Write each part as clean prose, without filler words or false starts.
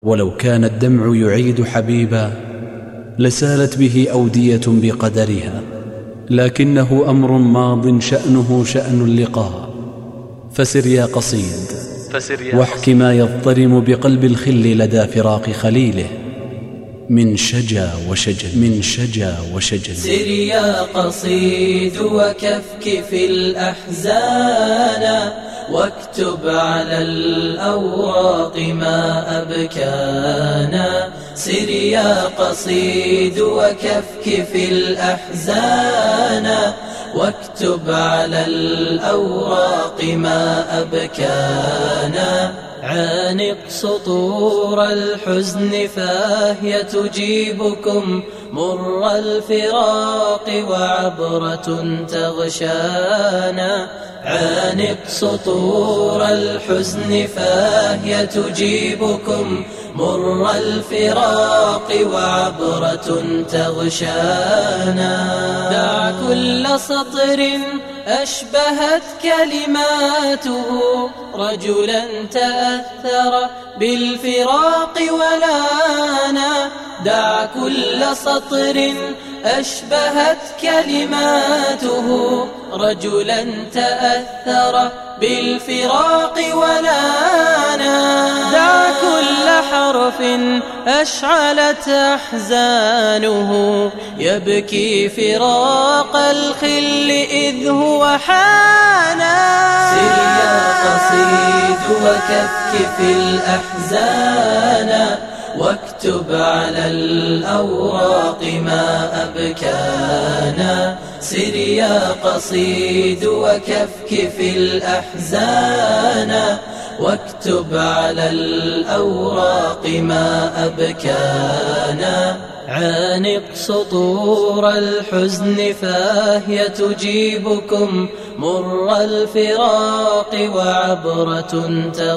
ولو كان الدمع يعيد حبيبا لسالت به أودية بقدرها، لكنه أمر ماض شأنه شأن اللقاء. فسر يا قصيد واحك ما يضطرم بقلب الخل لدى فراق خليله من شجا وشجن. سر يا قصيد وكفكف الأحزان، واكتب على الأوراق ما أبكانا. سر يا قصيد وكفكف الأحزان، واكتب على الأوراق ما أبكانا. عانق سطور الحزن فهي تجيبكم مر الفراق وعبرة تغشانا. عانق سطور الحزن فهي تجيبكم مر الفراق وعبرة تغشانا. دع كل سطر أشبهت كلماته رجلا تأثر بالفراق ولانا. دع كل سطر أشبهت كلماته رجلا تأثر بالفراق ولانا. دع كل حرف أشعلت أحزانه يبكي فراق الخل إذ هو حانا. سر يا قصيد وكفكف الأحزان، واكتب على الأوراق ما أبكانا. سر يا قصيد وكفكف الأحزان، واكتب على الأوراق ما أبكانا. عانق سطور الحزن فهي تجيبكم مر الفراق وعبرة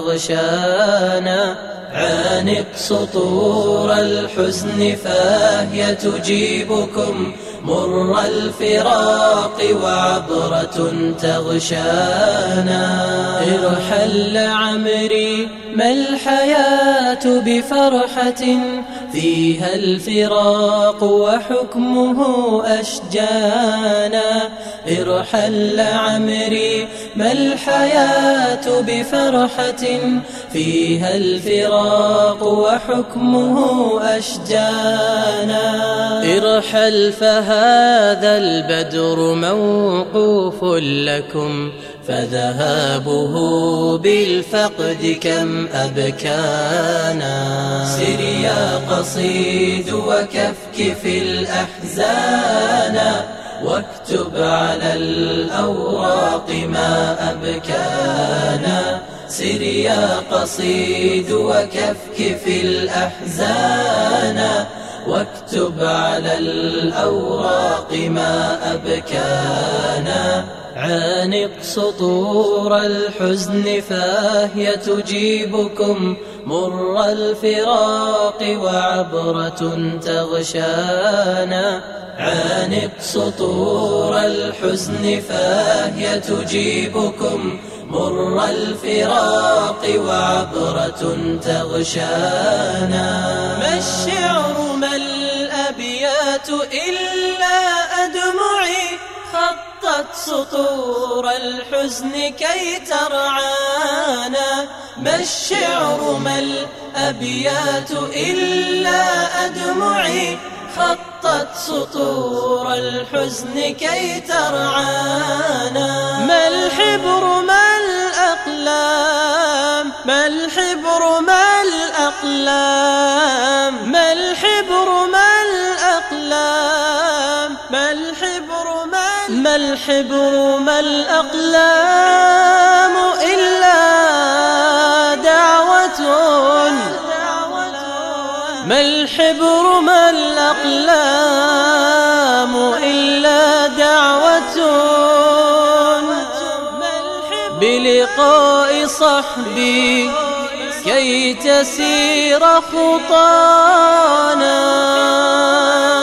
تغشانا. عانق سطور الحزن فهي تجيبكم مر الفراق وعبرة تغشانا. ارحل عمري ما الحياة بفرحة فيها الفراق وحكمه أشجانا. ارحل عمري ما الحياة بفرحة فيها الفراق وحكمه أشجانا. ارحل فهذا البدر موقوف لكم فذهابه بالفقد كم أبكانا. سر يا قصيد وكفكف الأحزان، واكتب على الأوراق ما أبكانا. سر يا قصيد وكفكف الأحزان، واكتب على الأوراق ما أبكانا. عانق سطور الحزن فهي تجيبكم مر الفراق وعبرة تغشانا. عانق سطور الحزن فهي تجيبكم مر الفراق وعبرة تغشانا. ما الشعر ما الأبيات إلا أدمعي خطت سطور الحزن كي ترعانا. ما الشعر ما الأبيات إلا أدمعي خطت سطور الحزن كي ترعانا. ما الحبر ما الأقلام ما الحبر ما الأقلام ما الحبر ما الأقلام ما الحبر ما الأقلام إلا دعوة. ما الحبر ما الأقلام إلا دعوة بلقاء صحبي كي تسير خطانا.